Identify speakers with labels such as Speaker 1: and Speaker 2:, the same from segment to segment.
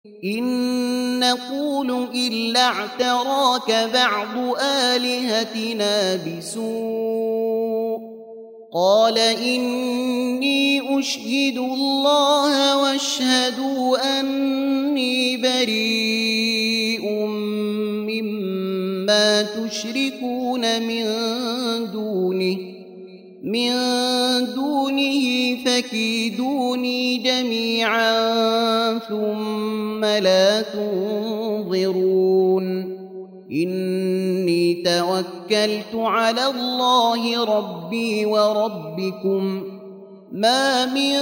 Speaker 1: إن نقول إلا اعتراك بعض آلهتنا بسوء قال إني أشهد الله واشهدوا أني بريء مما تشركون من دونه فكيدوني جميعا ثم لا تنظرون إني توكلت على الله ربي وربكم ما من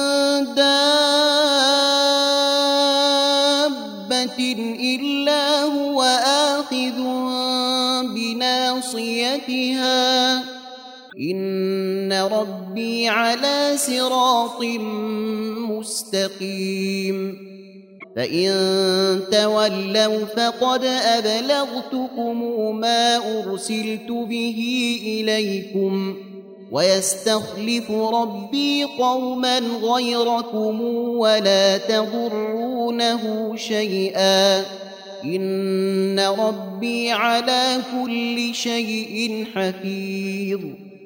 Speaker 1: دابة إلا هو آخذ بناصيتها إن ربي على صراط مستقيم فإن تولوا فقد أبلغتكم ما أرسلت به إليكم ويستخلف ربي قوما غيركم ولا تضرونه شيئا إن ربي على كل شيء حفيظ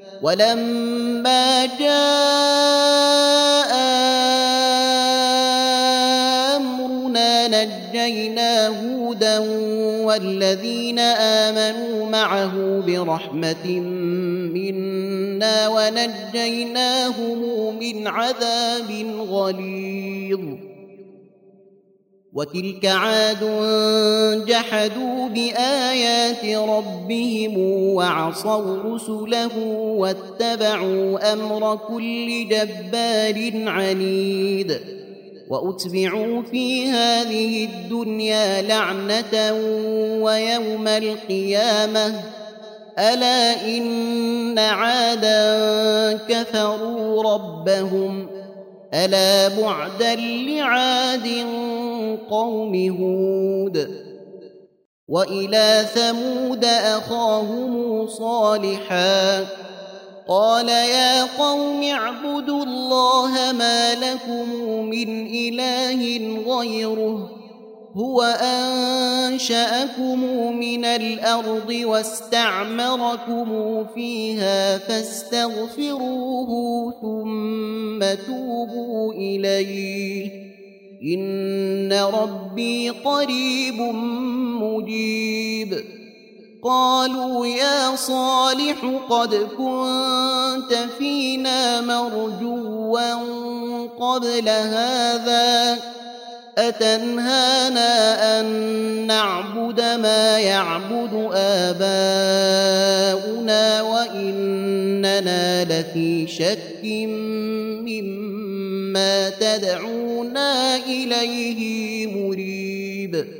Speaker 1: ولما جاء أمرنا نجينا هودا والذين آمنوا معه برحمة منا ونجيناهم من عذاب غليظ وتلك عاد جحدوا بآيات ربهم وعصوا رسله واتبعوا أمر كل جبار عنيد وأتبعوا في هذه الدنيا لعنة ويوم القيامة ألا إن عادا كفروا ربهم ألا بعدا لعاد قوم هود وإلى ثمود أخاهم صالحا قال يا قوم اعبدوا الله ما لكم من إله غيره هو أنشأكم من الأرض واستعمركم فيها فاستغفروه ثم توبوا إليه إن ربي قريب مجيب قالوا يا صالح قد كنت فينا مرجوا قبل هذا أتنهانا أن نعبد ما يعبد آباؤنا وإننا لفي شك مما تدعونا إليه مريب